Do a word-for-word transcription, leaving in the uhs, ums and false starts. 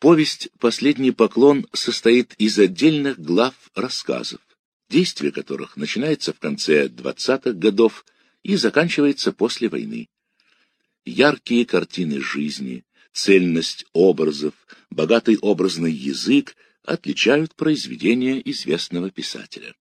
Повесть «Последний поклон» состоит из отдельных глав рассказов, действие которых начинается в конце двадцатых годов и заканчивается после войны. Яркие картины жизни, цельность образов, богатый образный язык отличают произведения известного писателя.